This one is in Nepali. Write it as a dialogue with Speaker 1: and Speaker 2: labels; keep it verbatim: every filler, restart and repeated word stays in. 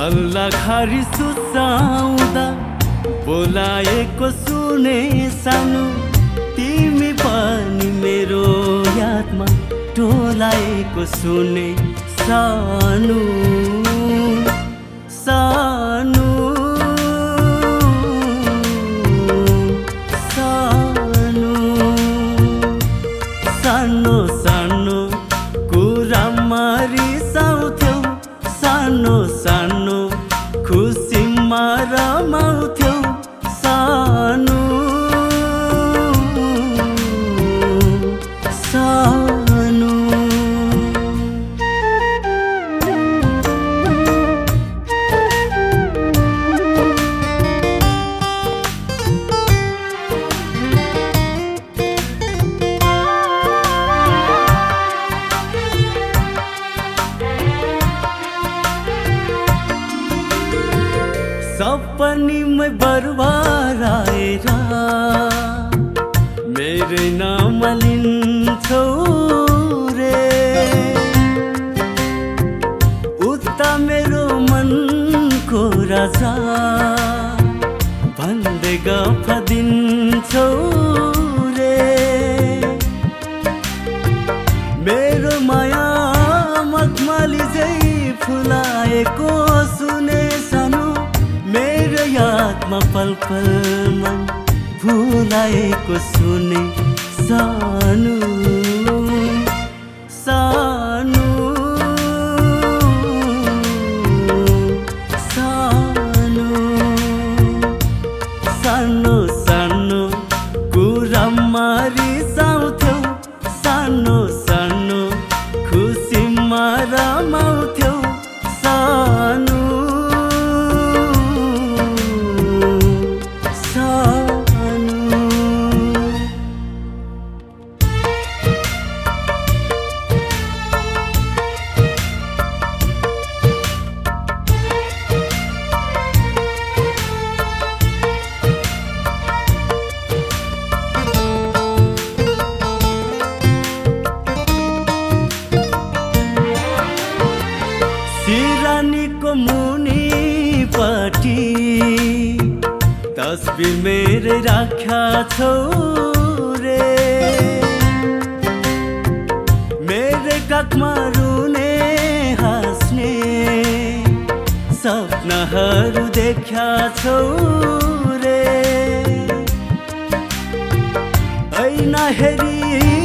Speaker 1: हल्ला खारी सुसाउँदा बोलाएको सुने सानो तिमी पनि मेरो यादमा टोलाएको सुने सानो सानो सानो सानो सानो कुरामा रिसाउँथ्यौ सानो सानो खुसीमा रमाउँथ्यौ सानो सानो सपनीमै बरबार आएर मेरै नाम लिन्छौ रे उता मेरो मनको राजा भन्दै गफ दिन्छौ रे मेरो माया मखमली झै फुलाएको सुने सानो मेरो यादमा पल पल मन भुलाएको सुने सानो सानो सानो सानो सानो कुरामा रिसाउँथ्यौ सानो सानो खुसीमा रमाउँथ्यौ सानो सिरानीको मुनिपट्टि तस्बिर मेरै राख्या छौ रे मेरै काखमा रुने हाँस्ने सपनाहरू देख्या छौ रे ऐना हेरी